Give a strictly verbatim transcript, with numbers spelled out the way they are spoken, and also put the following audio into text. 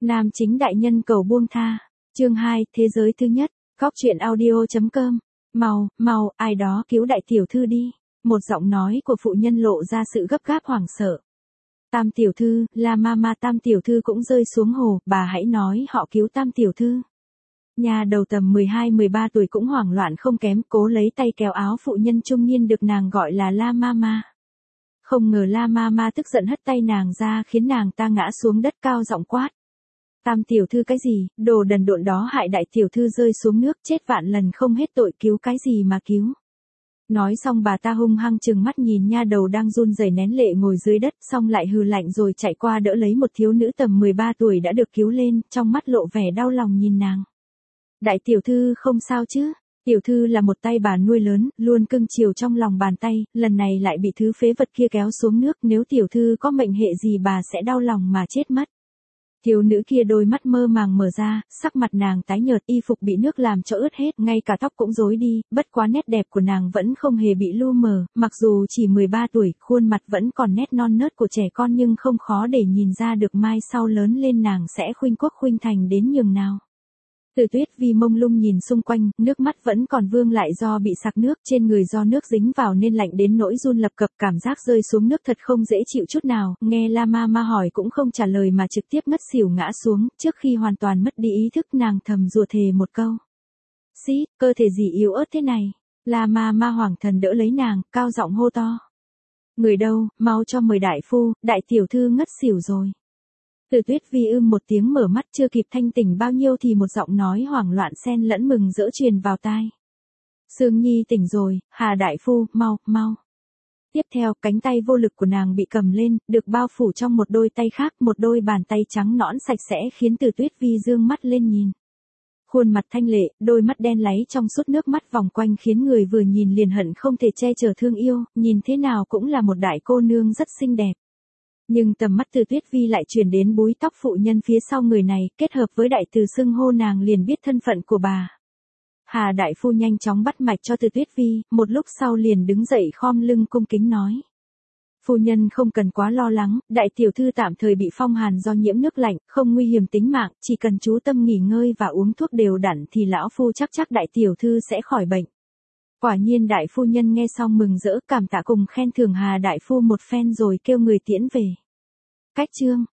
Nam chính đại nhân cầu buông tha. Chương hai, thế giới thứ nhất. Góc truyện audio.com. Mau, mau, ai đó cứu đại tiểu thư đi. Một giọng nói của phụ nhân lộ ra sự gấp gáp hoảng sợ. Tam tiểu thư, là mama Tam tiểu thư cũng rơi xuống hồ, bà hãy nói họ cứu Tam tiểu thư. Nhà đầu tầm mười hai mười ba tuổi cũng hoảng loạn không kém, cố lấy tay kéo áo phụ nhân trung niên được nàng gọi là La Mama. Không ngờ La Mama tức giận hất tay nàng ra khiến nàng ta ngã xuống đất cao giọng quát. Tam tiểu thư cái gì, đồ đần độn đó hại đại tiểu thư rơi xuống nước, chết vạn lần không hết tội, cứu cái gì mà cứu. Nói xong bà ta hung hăng trừng mắt nhìn nha đầu đang run rẩy nén lệ ngồi dưới đất, xong lại hừ lạnh rồi chạy qua đỡ lấy một thiếu nữ tầm mười ba tuổi đã được cứu lên, trong mắt lộ vẻ đau lòng nhìn nàng. Đại tiểu thư không sao chứ? Tiểu thư là một tay bà nuôi lớn, luôn cưng chiều trong lòng bàn tay, lần này lại bị thứ phế vật kia kéo xuống nước, nếu tiểu thư có mệnh hệ gì bà sẽ đau lòng mà chết mất. Thiếu nữ kia đôi mắt mơ màng mở ra, sắc mặt nàng tái nhợt, y phục bị nước làm cho ướt hết, ngay cả tóc cũng rối đi, bất quá nét đẹp của nàng vẫn không hề bị lu mờ, mặc dù chỉ mười ba tuổi, khuôn mặt vẫn còn nét non nớt của trẻ con nhưng không khó để nhìn ra được mai sau lớn lên nàng sẽ khuynh quốc khuynh thành đến nhường nào. Từ Tuyết Vi mông lung nhìn xung quanh, nước mắt vẫn còn vương lại do bị sặc nước, trên người do nước dính vào nên lạnh đến nỗi run lập cập, cảm giác rơi xuống nước thật không dễ chịu chút nào, nghe La Mama hỏi cũng không trả lời mà trực tiếp ngất xỉu ngã xuống, trước khi hoàn toàn mất đi ý thức nàng thầm rủa thề một câu. Xí, cơ thể gì yếu ớt thế này? La Mama hoảng thần đỡ lấy nàng, cao giọng hô to. Người đâu, mau cho mời đại phu, đại tiểu thư ngất xỉu rồi. Từ Tuyết Vi ưm một tiếng mở mắt chưa kịp thanh tỉnh bao nhiêu thì một giọng nói hoảng loạn xen lẫn mừng rỡ truyền vào tai. Sương Nhi tỉnh rồi, Hà đại phu, mau, mau. Tiếp theo, cánh tay vô lực của nàng bị cầm lên, được bao phủ trong một đôi tay khác, một đôi bàn tay trắng nõn sạch sẽ khiến Từ Tuyết Vi dương mắt lên nhìn. Khuôn mặt thanh lệ, đôi mắt đen láy trong suốt nước mắt vòng quanh khiến người vừa nhìn liền hận không thể che chở thương yêu, nhìn thế nào cũng là một đại cô nương rất xinh đẹp. Nhưng tầm mắt Từ Tuyết Vi lại chuyển đến búi tóc phụ nhân phía sau người này, kết hợp với đại từ xưng hô nàng liền biết thân phận của bà. Hà đại phu nhanh chóng bắt mạch cho Từ Tuyết Vi, một lúc sau liền đứng dậy khom lưng cung kính nói. Phu nhân không cần quá lo lắng, đại tiểu thư tạm thời bị phong hàn do nhiễm nước lạnh, không nguy hiểm tính mạng, chỉ cần chú tâm nghỉ ngơi và uống thuốc đều đặn thì lão phu chắc chắc đại tiểu thư sẽ khỏi bệnh. Quả nhiên đại phu nhân nghe xong mừng rỡ, cảm tạ cùng khen thưởng Hà đại phu một phen rồi kêu người tiễn về. Cách chương